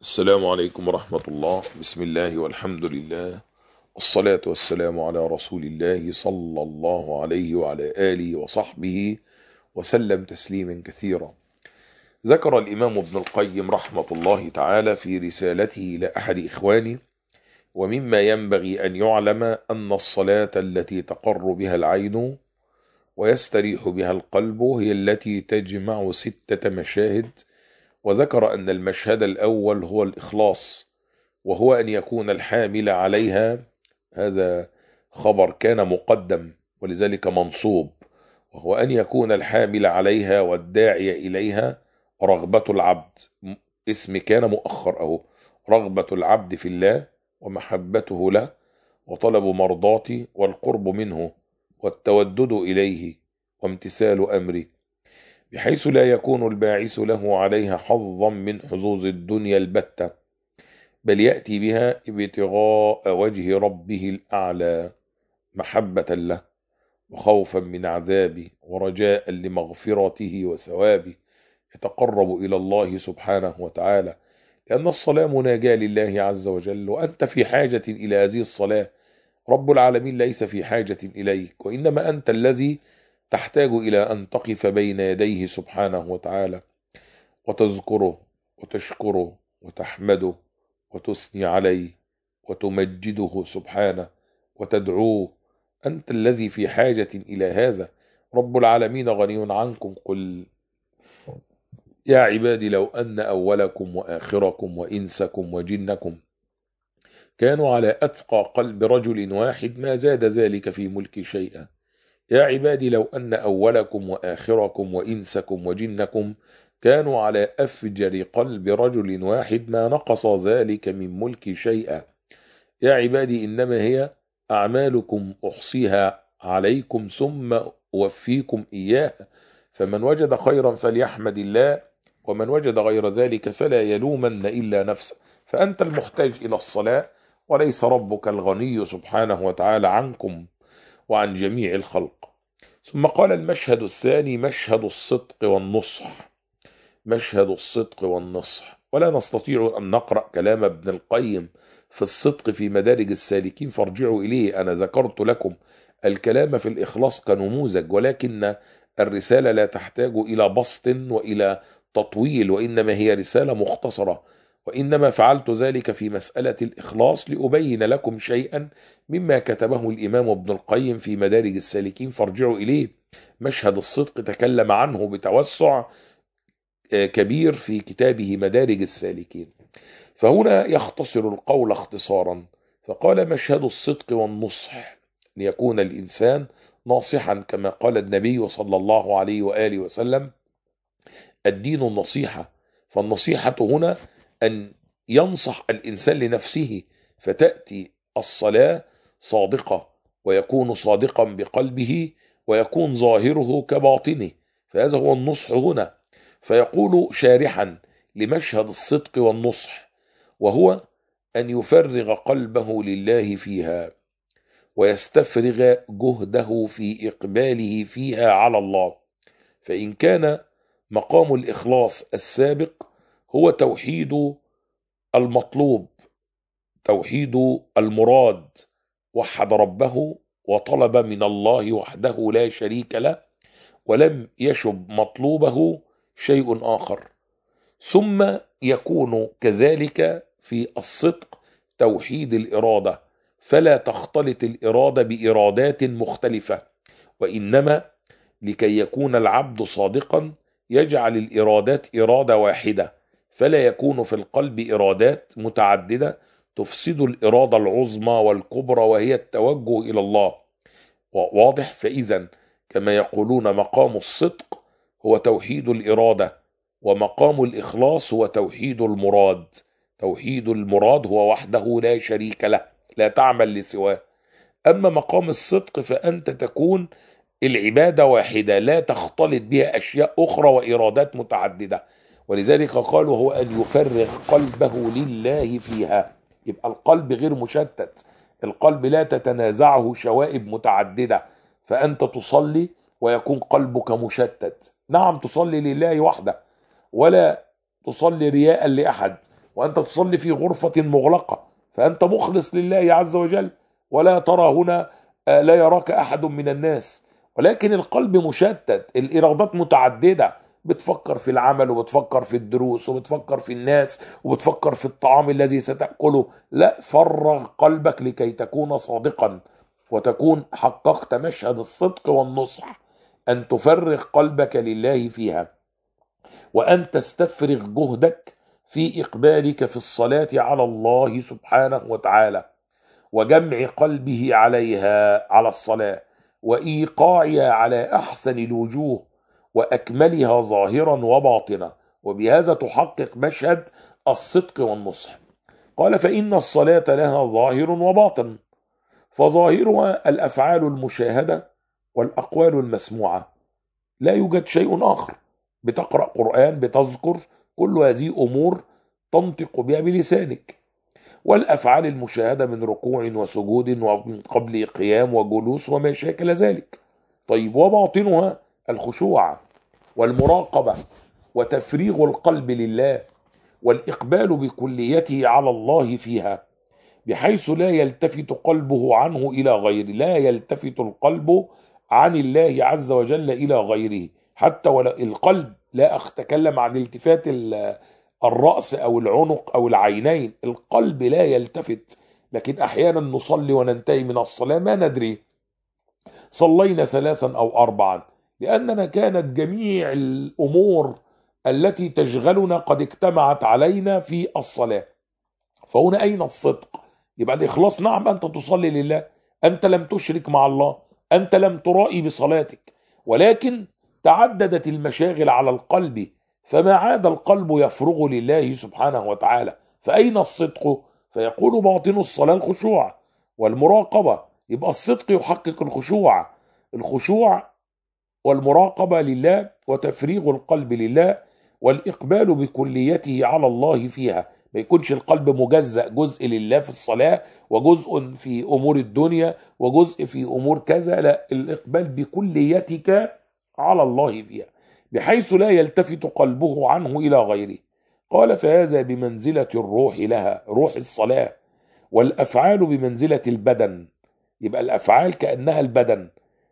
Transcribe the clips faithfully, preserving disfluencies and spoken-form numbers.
السلام عليكم ورحمة الله. بسم الله والحمد لله، والصلاة والسلام على رسول الله صلى الله عليه وعلى آله وصحبه وسلم تسليما كثيرا. ذكر الإمام ابن القيم رحمة الله تعالى في رسالته إلى أحد إخوانه: ومما ينبغي أن يعلم أن الصلاة التي تقر بها العين ويستريح بها القلب هي التي تجمع ستة مشاهد. وذكر أن المشهد الأول هو الإخلاص، وهو أن يكون الحامل عليها، هذا خبر كان مقدم ولذلك منصوب، وهو أن يكون الحامل عليها والداعي إليها رغبة العبد، اسم كان مؤخر أهو، رغبة العبد في الله ومحبته له وطلب مرضاته والقرب منه والتودد إليه وامتثال أمره، بحيث لا يكون الباعث له عليها حظا من حظوظ الدنيا البتة، بل يأتي بها ابتغاء وجه ربه الأعلى، محبة له وخوفا من عذابه ورجاء لمغفرته وثوابه، يتقرب إلى الله سبحانه وتعالى، لأن الصلاة مناجاة لله عز وجل، وأنت في حاجة إلى هذه الصلاة. رب العالمين ليس في حاجة إليك، وإنما أنت الذي تحتاج إلى أن تقف بين يديه سبحانه وتعالى وتذكره وتشكره وتحمده وتثني عليه وتمجده سبحانه وتدعوه. أنت الذي في حاجة إلى هذا. رب العالمين غني عنكم. قل يا عبادي لو أن أولكم وآخركم وإنسكم وجنكم كانوا على أتقى قلب رجل واحد ما زاد ذلك في ملك شيئا. يا عبادي لو أن أولكم وآخركم وإنسكم وجنكم كانوا على أفجر قلب رجل واحد ما نقص ذلك من ملك شيئا. يا عبادي إنما هي أعمالكم أحصيها عليكم ثم أوفيكم إياها، فمن وجد خيرا فليحمد الله، ومن وجد غير ذلك فلا يلومن إلا نفسه. فأنت المحتاج إلى الصلاة، وليس ربك الغني سبحانه وتعالى عنكم وعن جميع الخلق. ثم قال: المشهد الثاني مشهد الصدق والنصح. مشهد الصدق والنصح. ولا نستطيع أن نقرأ كلام ابن القيم في الصدق في مدارج السالكين، فارجعوا إليه. أنا ذكرت لكم الكلام في الإخلاص كنموذج، ولكن الرسالة لا تحتاج إلى بسط وإلى تطويل، وإنما هي رسالة مختصرة. وإنما فعلت ذلك في مسألة الإخلاص لأبين لكم شيئا مما كتبه الإمام ابن القيم في مدارج السالكين، فارجعوا إليه. مشهد الصدق تكلم عنه بتوسع كبير في كتابه مدارج السالكين، فهنا يختصر القول اختصارا، فقال: مشهد الصدق والنصح، ليكون الإنسان ناصحا، كما قال النبي صلى الله عليه وآله وسلم: الدين النصيحة. فالنصيحة هنا أن ينصح الإنسان لنفسه، فتأتي الصلاة صادقة، ويكون صادقا بقلبه، ويكون ظاهره كباطنه، فهذا هو النصح هنا. فيقول شارحا لمشهد الصدق والنصح: وهو أن يفرغ قلبه لله فيها، ويستفرغ جهده في إقباله فيها على الله. فإن كان مقام الإخلاص السابق هو توحيد المطلوب، توحيد المراد، وحد ربه وطلب من الله وحده لا شريك له، ولم يشب مطلوبه شيء آخر. ثم يكون كذلك في الصدق توحيد الإرادة، فلا تختلط الإرادة بإرادات مختلفة، وإنما لكي يكون العبد صادقا يجعل الإرادات إرادة واحدة، فلا يكون في القلب إرادات متعددة تفسد الإرادة العظمى والكبرى، وهي التوجه إلى الله. واضح؟ فإذا كما يقولون مقام الصدق هو توحيد الإرادة، ومقام الإخلاص هو توحيد المراد. توحيد المراد هو وحده لا شريك له، لا تعمل لسواه. أما مقام الصدق فأنت تكون العبادة واحدة لا تختلط بها أشياء أخرى وإرادات متعددة، ولذلك قالوا هو أن يفرغ قلبه لله فيها. يبقى القلب غير مشتت، القلب لا تتنازعه شوائب متعددة، فأنت تصلي ويكون قلبك مشتت. نعم تصلي لله وحده، ولا تصلي رياء لأحد، وأنت تصلي في غرفة مغلقة، فأنت مخلص لله عز وجل، ولا ترى هنا لا يراك أحد من الناس، ولكن القلب مشتت، الإرادات متعددة، بتفكر في العمل وبتفكر في الدروس وبتفكر في الناس وبتفكر في الطعام الذي ستأكله. لا، فرغ قلبك لكي تكون صادقا وتكون حققت مشهد الصدق والنصح، أن تفرغ قلبك لله فيها، وأن تستفرغ جهدك في إقبالك في الصلاة على الله سبحانه وتعالى، وجمع قلبه عليها، على الصلاة، وإيقاعها على أحسن الوجوه وأكملها ظاهرا وباطنا، وبهذا تحقق مشهد الصدق والنصح. قال: فإن الصلاة لها ظاهر وباطن، فظاهرها الأفعال المشاهدة والأقوال المسموعة، لا يوجد شيء آخر. بتقرأ قرآن، بتذكر، كل هذه أمور تنطق بها بلسانك. والأفعال المشاهدة من ركوع وسجود ومن قبل قيام وجلوس وما شاكل ذلك. طيب، وباطنها الخشوع والمراقبة وتفريغ القلب لله والإقبال بكليته على الله فيها، بحيث لا يلتفت قلبه عنه إلى غيره، لا يلتفت القلب عن الله عز وجل إلى غيره. حتى ولا القلب، لا أتكلم عن التفات الرأس أو العنق أو العينين، القلب لا يلتفت. لكن أحيانا نصلي وننتهي من الصلاة ما ندري صلينا ثلاثا أو أربعا، لأننا كانت جميع الأمور التي تشغلنا قد اجتمعت علينا في الصلاة. فهنا أين الصدق؟ يبقى الإخلاص، نعم أنت تصلي لله، أنت لم تشرك مع الله، أنت لم ترائي بصلاتك، ولكن تعددت المشاغل على القلب، فما عاد القلب يفرغ لله سبحانه وتعالى. فأين الصدق؟ فيقول: باطن الصلاة الخشوع والمراقبة. يبقى الصدق يحقق الخشوع، الخشوع والمراقبة لله، وتفريغ القلب لله، والإقبال بكليته على الله فيها. ما يكونش القلب مجزأ، جزء لله في الصلاة وجزء في أمور الدنيا وجزء في أمور كذا، لا، الإقبال بكليتك على الله فيها، بحيث لا يلتفت قلبه عنه إلى غيره. قال: فهذا بمنزلة الروح لها، روح الصلاة، والأفعال بمنزلة البدن. يبقى الأفعال كأنها البدن،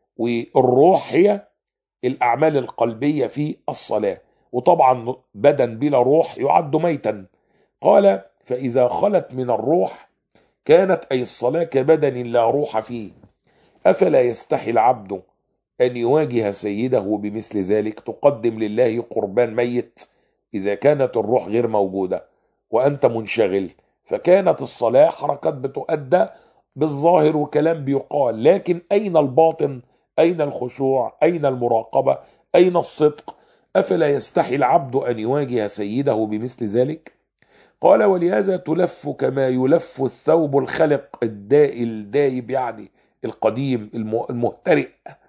والروح هي الأعمال القلبية في الصلاة. وطبعا بدن بلا روح يعد ميتا. قال: فإذا خلت من الروح كانت أي الصلاة كبدن لا روح فيه، أفلا يستحي العبد أن يواجه سيده بمثل ذلك؟ تقدم لله قربان ميت إذا كانت الروح غير موجودة وأنت منشغل. فكانت الصلاة حركات بتؤدى بالظاهر وكلام بيقال، لكن أين الباطن؟ أين الخشوع؟ أين المراقبة؟ أين الصدق؟ أفلا يستحي العبد أن يواجه سيده بمثل ذلك؟ قال: ولهذا تلف كما يلف الثوب الخلق، الدائي الدايب يعني القديم المهترئ،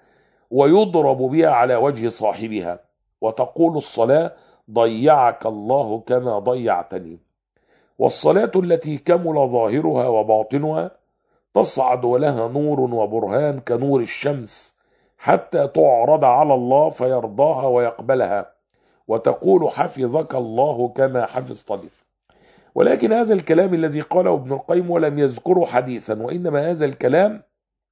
ويضرب بها على وجه صاحبها، وتقول الصلاة: ضيعك الله كما ضيعتني. والصلاة التي كمل ظاهرها وباطنها تصعد ولها نور وبرهان كنور الشمس، حتى تعرض على الله فيرضاها ويقبلها، وتقول: حفظك الله كما حفظتني. ولكن هذا الكلام الذي قاله ابن القيم ولم يذكره حديثا، وإنما هذا الكلام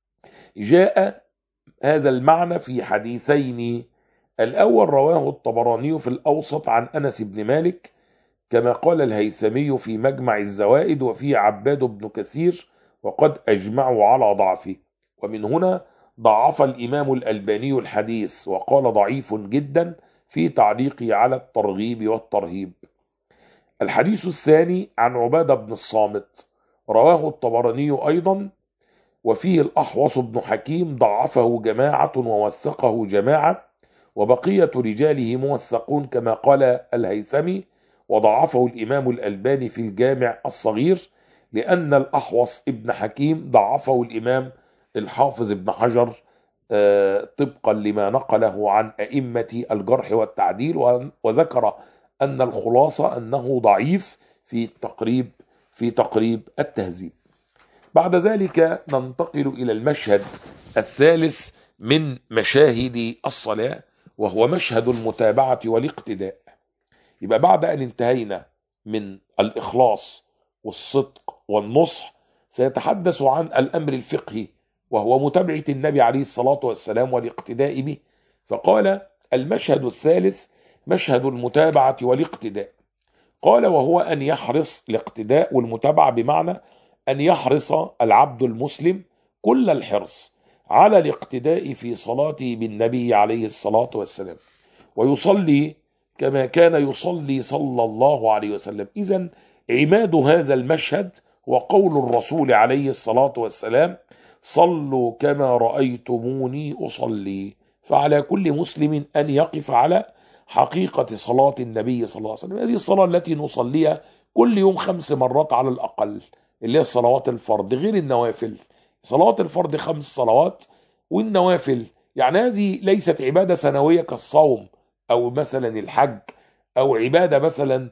جاء هذا المعنى في حديثين. الأول رواه الطبراني في الأوسط عن أنس بن مالك، كما قال الهيثمي في مجمع الزوائد، وفيه عباد بن كثير، وقد أجمعوا على ضعفه. ومن هنا ضعف الإمام الألباني الحديث وقال ضعيف جدا في تعليقه على الترغيب والترهيب. الحديث الثاني عن عبادة بن الصامت، رواه الطبراني أيضا، وفيه الأحوص بن حكيم ضعفه جماعة ووثقه جماعة، وبقية رجاله موثقون كما قال الهيثمي، وضعفه الإمام الألباني في الجامع الصغير، لأن الأحوص ابن حكيم ضعفه الإمام الحافظ ابن حجر طبقا لما نقله عن أئمة الجرح والتعديل، وذكر أن الخلاصة أنه ضعيف في التقريب في تقريب التهذيب. بعد ذلك ننتقل إلى المشهد الثالث من مشاهد الصلاة، وهو مشهد المتابعة والاقتداء. يبقى بعد أن انتهينا من الإخلاص والصدق والنصح سيتحدث عن الأمر الفقهي، وهو متابعة النبي عليه الصلاة والسلام والاقتداء به. فقال: المشهد الثالث مشهد المتابعة والاقتداء. قال: وهو أن يحرص الاقتداء والمتابعة، بمعنى أن يحرص العبد المسلم كل الحرص على الاقتداء في صلاته بالنبي عليه الصلاة والسلام، ويصلي كما كان يصلي صلى الله عليه وسلم. إذن عماد هذا المشهد وقول الرسول عليه الصلاة والسلام: صلوا كما رأيتموني أصلي. فعلى كل مسلم أن يقف على حقيقة صلاة النبي صلى الله عليه وسلم. هذه الصلاة التي نصليها كل يوم خمس مرات على الأقل، اللي هي الصلوات الفرض غير النوافل. صلاة الفرض خمس صلوات، والنوافل يعني هذه ليست عبادة سنوية كالصوم أو مثلا الحج، أو عبادة مثلا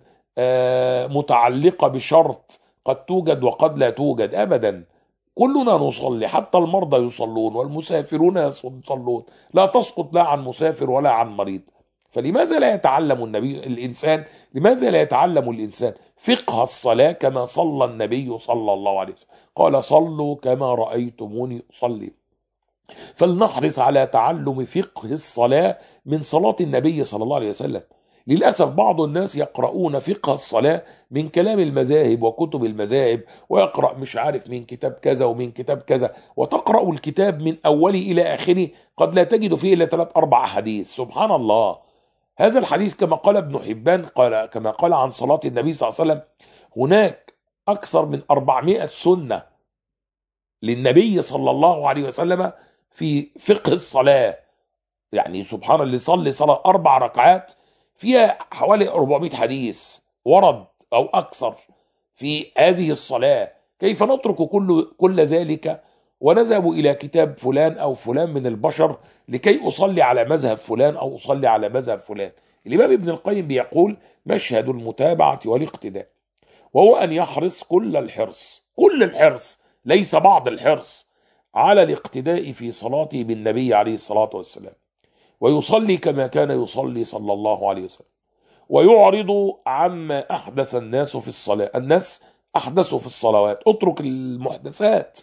متعلقة بشرط قد توجد وقد لا توجد، أبدا. كلنا نصلي، حتى المرضى يصلون والمسافرون يصلون، لا تسقط لا عن مسافر ولا عن مريض. فلماذا لا يتعلم النبي الإنسان لماذا لا يتعلم الإنسان فقه الصلاة كما صلى النبي صلى الله عليه وسلم؟ قال: صلوا كما رأيتموني أصلي. فلنحرص على تعلم فقه الصلاة من صلاة النبي صلى الله عليه وسلم. للأسف بعض الناس يقرؤون فقه الصلاة من كلام المذاهب وكتب المذاهب، ويقرأ مش عارف من كتاب كذا ومن كتاب كذا، وتقرأ الكتاب من أوله إلى آخره قد لا تجد فيه إلا ثلاث أربع حديث. سبحان الله. هذا الحديث كما قال ابن حبان، قال كما قال عن صلاة النبي صلى الله عليه وسلم: هناك أكثر من أربعمائة سنة للنبي صلى الله عليه وسلم في فقه الصلاة. يعني سبحان اللي صلي صلاة أربع ركعات فيها حوالي أربعمائة حديث ورد أو أكثر في هذه الصلاة. كيف نترك كل كل ذلك ونذهب إلى كتاب فلان أو فلان من البشر لكي أصلي على مذهب فلان أو أصلي على مذهب فلان؟ الإمام ابن القيم بيقول: مشهد المتابعة والاقتداء، وهو أن يحرص كل الحرص كل الحرص ليس بعض الحرص على الاقتداء في صلاته بالنبي عليه الصلاة والسلام، ويصلي كما كان يصلي صلى الله عليه وسلم، ويعرض عما أحدث الناس في الصلاة. الناس أحدثوا في الصلوات، اترك المحدثات.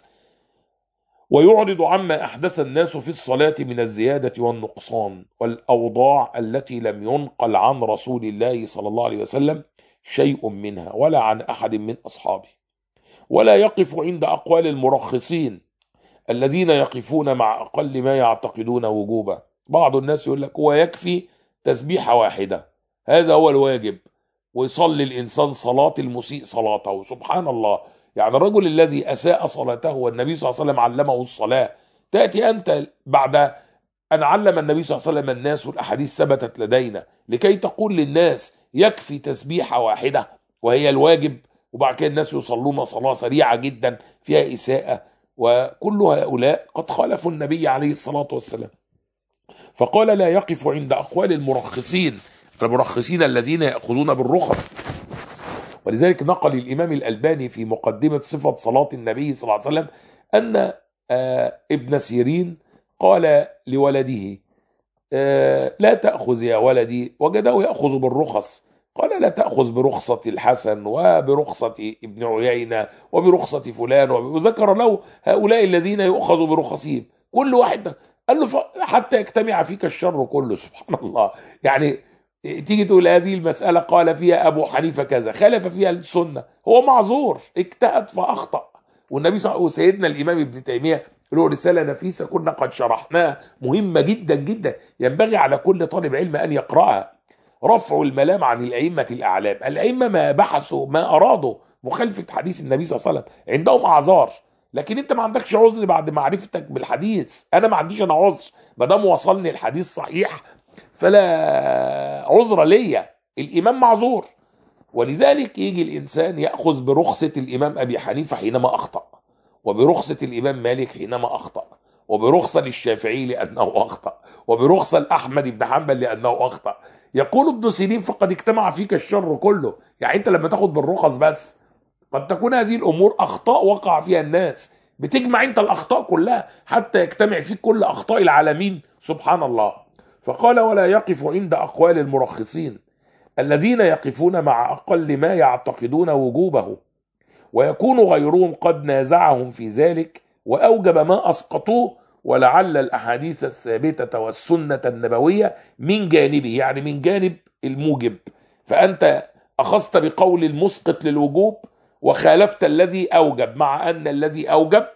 ويعرض عما أحدث الناس في الصلاة من الزيادة والنقصان والأوضاع التي لم ينقل عن رسول الله صلى الله عليه وسلم شيء منها ولا عن أحد من أصحابه. ولا يقف عند أقوال المرخصين الذين يقفون مع أقل ما يعتقدون وجوبه. بعض الناس يقول لك هو يكفي تسبيحة واحدة، هذا هو الواجب، ويصلي الإنسان صلاة المسيء صلاته. سبحان الله. يعني الرجل الذي أساء صلاته والنبي صلى الله عليه وسلم علمه الصلاة، تأتي أنت بعد أن علم النبي صلى الله عليه وسلم الناس والأحاديث ثبتت لدينا لكي تقول للناس يكفي تسبيحة واحدة وهي الواجب، وبعد كده الناس يصلون صلاة سريعة جدا فيها إساءة، وكل هؤلاء قد خالفوا النبي عليه الصلاة والسلام. فقال: لا يقف عند أقوال المرخصين المرخصين الذين يأخذون بالرخص. ولذلك نقل الإمام الألباني في مقدمة صفة صلاة النبي صلى الله عليه وسلم أن آه ابن سيرين قال لولده: آه لا تأخذ يا ولدي، وجده يأخذ بالرخص، قال: لا تأخذ برخصة الحسن وبرخصة ابن عيينة وبرخصة فلان، وذكر له هؤلاء الذين يؤخذوا برخصهم كل واحد. قال له: حتى يجتمع فيك الشر كله. سبحان الله. يعني تيجي تقول هذه المسألة قال فيها أبو حنيفة كذا، خالف فيها السنة، هو معذور، اجتهد فأخطأ. والنبي صلى الله عليه وسلم وسيدنا الإمام ابن تيمية له رسالة نفيسة كنا قد شرحناها، مهمة جدا جدا، ينبغي على كل طالب علم أن يقرأها: رفع الملام عن الأئمة الأعلام. الأئمة ما بحثوا ما أرادوا مخالفة حديث النبي صلى الله عليه وسلم، عندهم أعذار، لكن انت ما عندكش عذر بعد معرفتك بالحديث. انا ما عنديش انا عذر، ما دام وصلني الحديث صحيح فلا عذر ليا، الامام معذور. ولذلك يجي الانسان ياخذ برخصه الامام ابي حنيفه حينما اخطا، وبرخصه الامام مالك حينما اخطا، وبرخصه للشافعي لانه اخطا، وبرخصه لاحمد بن حنبل لانه اخطا. يقول ابن سيرين: فقد اجتمع فيك الشر كله. يعني انت لما تاخد بالرخص بس قد تكون هذه الأمور أخطاء وقع فيها الناس، بتجمع أنت الأخطاء كلها حتى يجتمع فيك كل أخطاء العالمين. سبحان الله. فقال: ولا يقف عند أقوال المرخصين الذين يقفون مع أقل ما يعتقدون وجوبه، ويكون غيرهم قد نازعهم في ذلك وأوجب ما أسقطوه، ولعل الأحاديث الثابتة والسنة النبوية من جانبه، يعني من جانب الموجب. فأنت أخذت بقول المسقط للوجوب وخالفت الذي أوجب، مع أن الذي أوجب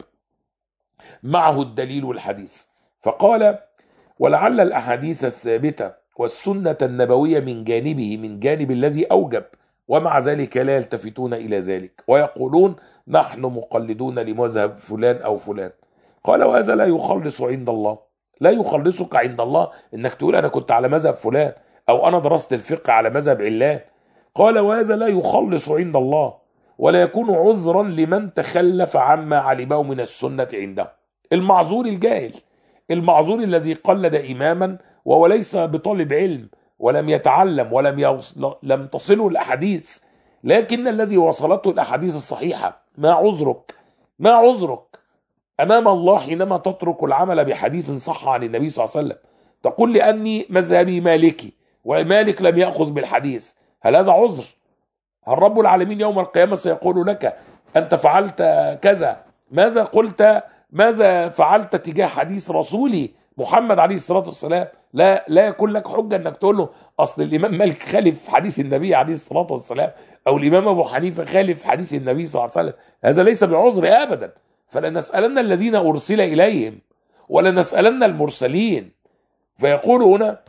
معه الدليل والحديث. فقال: ولعل الأحاديث الثابتة والسنة النبوية من جانبه، من جانب الذي أوجب، ومع ذلك لا يلتفتون إلى ذلك ويقولون نحن مقلدون لمذهب فلان أو فلان. قال: وهذا لا يخلص عند الله. لا يخلصك عند الله إنك تقول أنا كنت على مذهب فلان، أو أنا درست الفقه على مذهب علان. قال: وهذا لا يخلص عند الله، ولا يكون عذرا لمن تخلف عما علمه من السنة عنده. المعذور الجاهل، المعذور الذي قلد إماما وهو ليس بطالب علم ولم يتعلم ولم يوصل لم تصله الأحاديث، لكن الذي وصلته الأحاديث الصحيحة. ما عذرك؟ ما عذرك أمام الله حينما تترك العمل بحديث صح عن النبي صلى الله عليه وسلم؟ تقول لأني مذهبي مالكي ومالك لم يأخذ بالحديث، هل هذا عذر؟ هل رب العالمين يوم القيامة سيقول لك أنت فعلت كذا، ماذا قلت، ماذا فعلت تجاه حديث رسولي محمد عليه الصلاة والسلام؟ لا لا يكون لك حجة انك تقول له اصل الامام مالك خالف حديث النبي عليه الصلاة والسلام، او الامام ابو حنيفة خالف حديث النبي صلى الله عليه وسلم. هذا ليس بعذر ابدا. فلنسألن الذين ارسل اليهم ولنسألن المرسلين. فيقول هنا: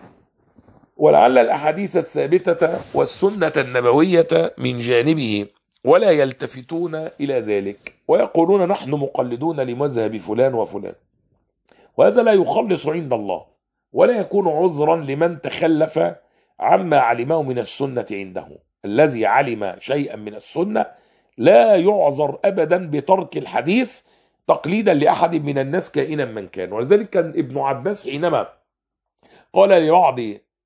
ولعل الاحاديث الثابتة والسنة النبوية من جانبه، ولا يلتفتون الى ذلك ويقولون نحن مقلدون لمذهب فلان وفلان. وهذا لا يخلص عند الله، ولا يكون عذرا لمن تخلف عما علمه من السنة عنده. الذي علم شيئا من السنة لا يعذر أبدا بترك الحديث تقليدا لأحد من الناس كائنا من كان. ولذلك كان ابن عباس حينما قال لبعض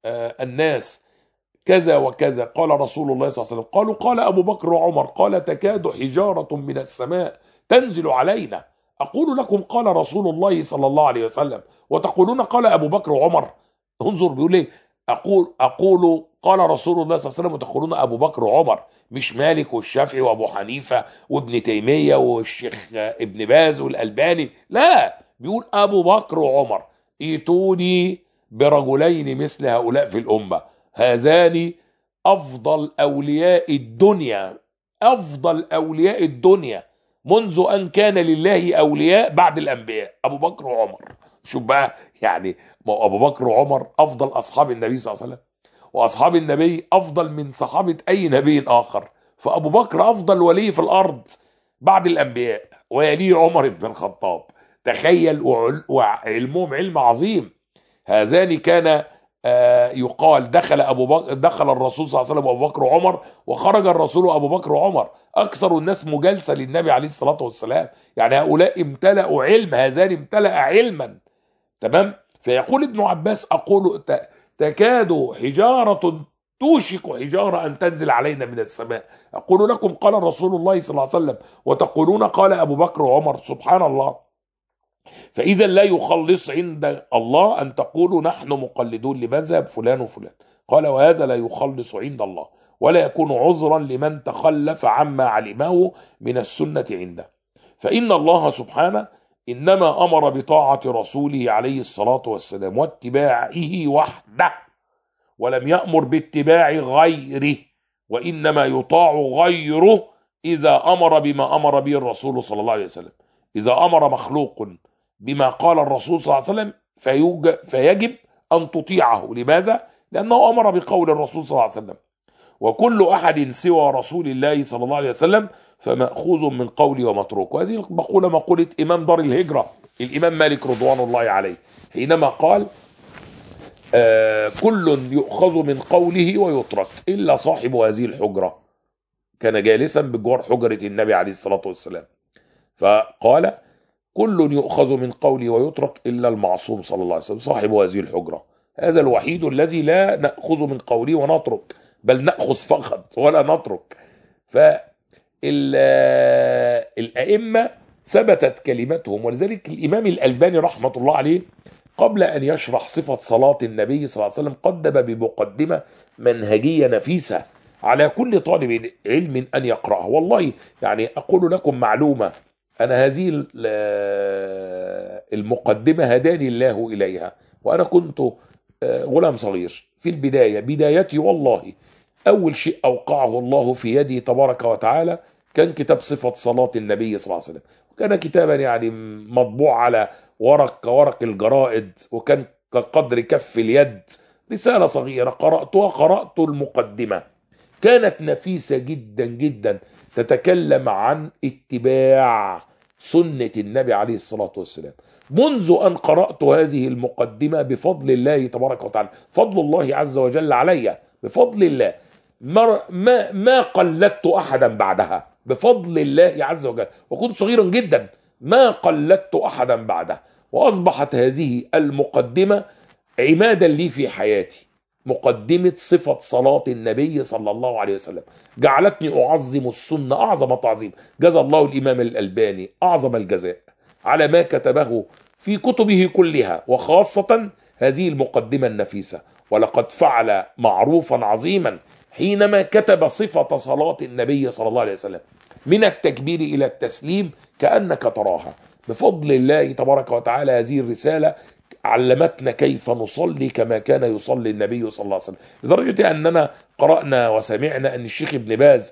الناس كذا وكذا قال رسول الله صلى الله عليه وسلم، قالوا قال أبو بكر وعمر، قال تكاد حجارة من السماء تنزل علينا، أقول لكم قال رسول الله صلى الله عليه وسلم وتقولون قال أبو بكر وعمر. انظر بيقول ايه، أقول أقول قال رسول الله صلى الله عليه وسلم وتقولون أبو بكر وعمر، مش مالك والشافعي وأبو حنيفة وابن تيمية والشيخ ابن باز والألباني، لا، بيقول أبو بكر وعمر. ايتوني برجلين مثل هؤلاء في الأمة، هذان أفضل أولياء الدنيا، أفضل أولياء الدنيا منذ أن كان لله أولياء بعد الأنبياء، أبو بكر وعمر. شوف بقى، يعني ما أبو بكر وعمر أفضل أصحاب النبي صلى الله عليه وسلم، وأصحاب النبي أفضل من صحابة أي نبي آخر. فأبو بكر أفضل ولي في الأرض بعد الأنبياء، ويليه عمر بن الخطاب. تخيل، وعلمهم علم عظيم. هذان كان آه يقال دخل أبو بكر دخل الرسول صلى الله عليه وسلم أبو بكر وعمر، وخرج الرسول أبو بكر وعمر، أكثر الناس مجالسة للنبي عليه الصلاة والسلام. يعني هؤلاء امتلأوا علم، هذان امتلأ علما. تمام. فيقول ابن عباس أقول تكاد حجارة توشك حجارة أن تنزل علينا من السماء، أقول لكم قال رسول الله صلى الله عليه وسلم وتقولون قال أبو بكر وعمر. سبحان الله. فإذا لا يخلص عند الله أن تقولوا نحن مقلدون لمذهب فلان وفلان. قال: وهذا لا يخلص عند الله، ولا يكون عذرا لمن تخلف عما علمه من السنة عنده. فإن الله سبحانه إنما أمر بطاعة رسوله عليه الصلاة والسلام واتباعه وحده، ولم يأمر باتباع غيره، وإنما يطاع غيره إذا أمر بما أمر به الرسول صلى الله عليه وسلم. إذا أمر مخلوق بما قال الرسول صلى الله عليه وسلم فيجب أن تطيعه. لماذا؟ لأنه أمر بقول الرسول صلى الله عليه وسلم. وكل أحد سوى رسول الله صلى الله عليه وسلم فمأخوذ من قولي ومتروك. وهذه المقولة مقولة إمام دار الهجرة الإمام مالك رضوان الله عليه، حينما قال آه كل يؤخذ من قوله ويترك إلا صاحب هذه الحجرة. كان جالسا بجوار حجرة النبي عليه الصلاة والسلام، فقال كل يؤخذ من قوله ويترك إلا المعصوم صلى الله عليه وسلم صاحب هذه الحجرة. هذا الوحيد الذي لا نأخذ من قوله ونترك، بل نأخذ فقط ولا نترك. فالأئمة ثبتت كلمتهم. ولذلك الإمام الألباني رحمة الله عليه قبل أن يشرح صفة صلاة النبي صلى الله عليه وسلم قدم بمقدمة منهجية نفيسة على كل طالب علم أن يقرأها. والله يعني أقول لكم معلومة، أنا هذه المقدمة هداني الله إليها وأنا كنت غلام صغير في البداية. بدايتي والله أول شيء أوقعه الله في يدي تبارك وتعالى كان كتاب صفة صلاة النبي صلى الله عليه وسلم، وكان كتابا يعني مطبوع على ورق كورق الجرائد، وكان كقدر كف اليد، رسالة صغيرة قرأتها. قرأت المقدمة، كانت نفيسة جدا جدا، تتكلم عن اتباع سنة النبي عليه الصلاة والسلام. منذ أن قرأت هذه المقدمة بفضل الله تبارك وتعالى، فضل الله عز وجل علي بفضل الله، ما ما ما قلدت أحدا بعدها بفضل الله عز وجل، وكنت صغيرا جدا ما قلدت أحدا بعدها، وأصبحت هذه المقدمة عمادا لي في حياتي. مقدمة صفة صلاة النبي صلى الله عليه وسلم جعلتني أعظم السنة أعظم تعظيم. جزى الله الإمام الألباني أعظم الجزاء على ما كتبه في كتبه كلها، وخاصة هذه المقدمة النفيسة. ولقد فعل معروفا عظيما حينما كتب صفة صلاة النبي صلى الله عليه وسلم من التكبير إلى التسليم كأنك تراها. بفضل الله تبارك وتعالى هذه الرسالة علمتنا كيف نصلي كما كان يصلي النبي صلى الله عليه وسلم، لدرجة أننا قرأنا وسمعنا أن الشيخ ابن باز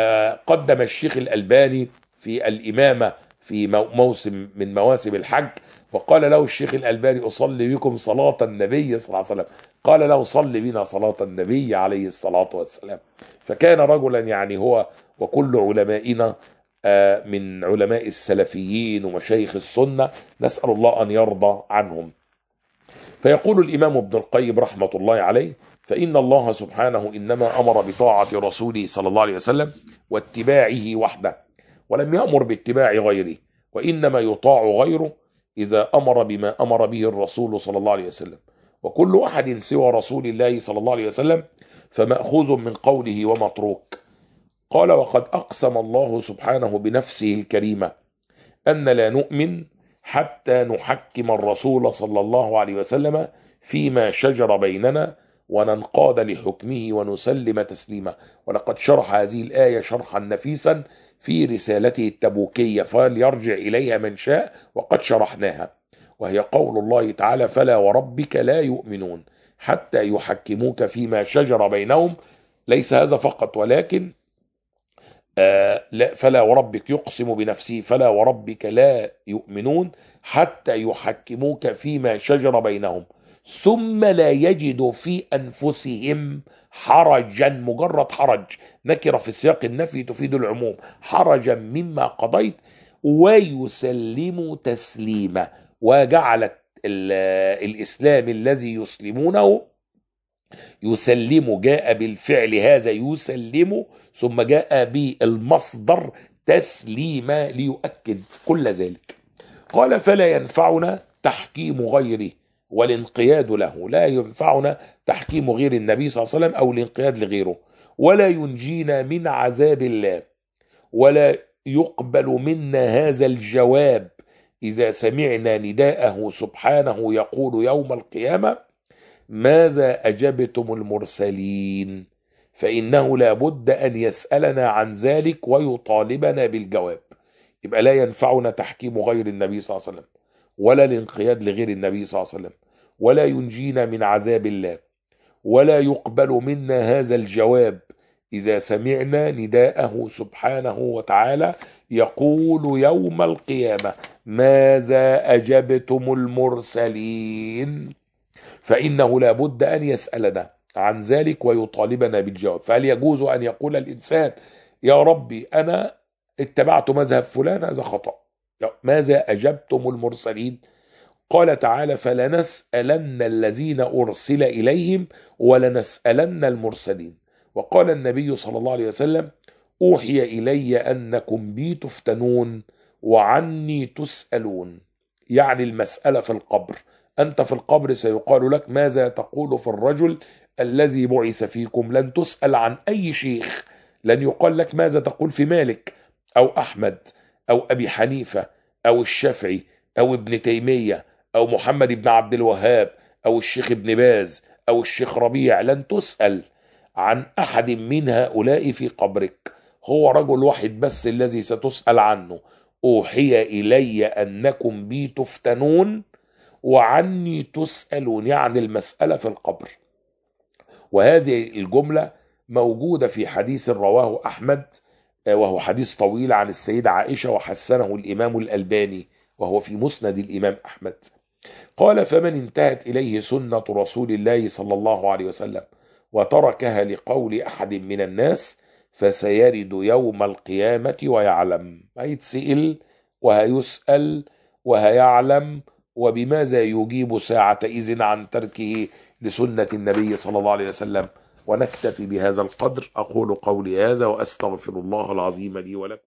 قدم الشيخ الألباني في الإمامة في موسم من مواسم الحج، وقال له الشيخ الألباني أصلي بكم صلاة النبي صلى الله عليه وسلم، قال له صلي بنا صلاة النبي عليه الصلاة والسلام. فكان رجلا يعني هو وكل علمائنا من علماء السلفيين ومشايخ السنة، نسأل الله أن يرضى عنهم. فيقول الإمام ابن القيم رحمة الله عليه: فإن الله سبحانه إنما أمر بطاعة رسوله صلى الله عليه وسلم واتباعه وحده، ولم يأمر باتباع غيره، وإنما يطاع غيره إذا أمر بما أمر به الرسول صلى الله عليه وسلم. وكل أحد سوى رسول الله صلى الله عليه وسلم فمأخوذ من قوله ومتروك. قال: وقد أقسم الله سبحانه بنفسه الكريمة أن لا نؤمن حتى نحكم الرسول صلى الله عليه وسلم فيما شجر بيننا وننقاد لحكمه ونسلم تسليما. ولقد شرح هذه الآية شرحا نفيسا في رسالته التبوكية، فليرجع إليها من شاء، وقد شرحناها. وهي قول الله تعالى: فلا وربك لا يؤمنون حتى يحكموك فيما شجر بينهم. ليس هذا فقط، ولكن آه لا فلا وربك يقسم بنفسه: فلا وربك لا يؤمنون حتى يحكموك فيما شجر بينهم ثم لا يجدوا في أنفسهم حرجا. مجرد حرج نكرة في سياق النفي تفيد العموم، حرجا مما قضيت ويسلموا تسليما. وجعلت الإسلام الذي يسلمونه يسلم، جاء بالفعل هذا يسلم، ثم جاء بالمصدر تسليما ليؤكد كل ذلك. قال: فلا ينفعنا تحكيم غيره والانقياد له. لا ينفعنا تحكيم غير النبي صلى الله عليه وسلم أو الانقياد لغيره، ولا ينجينا من عذاب الله، ولا يقبل منا هذا الجواب إذا سمعنا نداءه سبحانه يقول يوم القيامة: ماذا أجبتم المرسلين؟ فإنه لا بد أن يسألنا عن ذلك ويطالبنا بالجواب. يبقى لا ينفعنا تحكيم غير النبي صلى الله عليه وسلم، ولا الانقياد لغير النبي صلى الله عليه وسلم، ولا ينجينا من عذاب الله، ولا يقبل منا هذا الجواب إذا سمعنا نداءه سبحانه وتعالى يقول يوم القيامة: ماذا أجبتم المرسلين؟ فإنه لا بد أن يسألنا عن ذلك ويطالبنا بالجواب. فهل يجوز أن يقول الإنسان: يا ربي أنا اتبعت مذهب فلان، هذا خطأ، ماذا أجبتم المرسلين؟ قال تعالى: فلنسألن الذين أرسل إليهم ولنسألن المرسلين. وقال النبي صلى الله عليه وسلم: أوحي إلي أنكم بي تفتنون وعني تسألون. يعني المسألة في القبر، أنت في القبر سيقال لك: ماذا تقول في الرجل الذي بعث فيكم؟ لن تسأل عن أي شيخ، لن يقال لك ماذا تقول في مالك أو أحمد أو أبي حنيفة أو الشافعي أو ابن تيمية أو محمد بن عبد الوهاب أو الشيخ ابن باز أو الشيخ ربيع، لن تسأل عن أحد من هؤلاء في قبرك، هو رجل واحد بس الذي ستسأل عنه: أوحي إلي أنكم بي تفتنون وعني تسألون، يعني المسألة في القبر. وهذه الجملة موجودة في حديث رواه أحمد، وهو حديث طويل عن السيدة عائشة، وحسنه الإمام الألباني وهو في مسند الإمام أحمد. قال: فمن انتهت إليه سنة رسول الله صلى الله عليه وسلم وتركها لقول أحد من الناس فسيرد يوم القيامة ويعلم، هيتسئل وهيسأل وهيعلم، وبماذا يجيب ساعة إذن عن تركه لسنة النبي صلى الله عليه وسلم. ونكتفي بهذا القدر. أقول قولي هذا وأستغفر الله العظيم لي ولكم.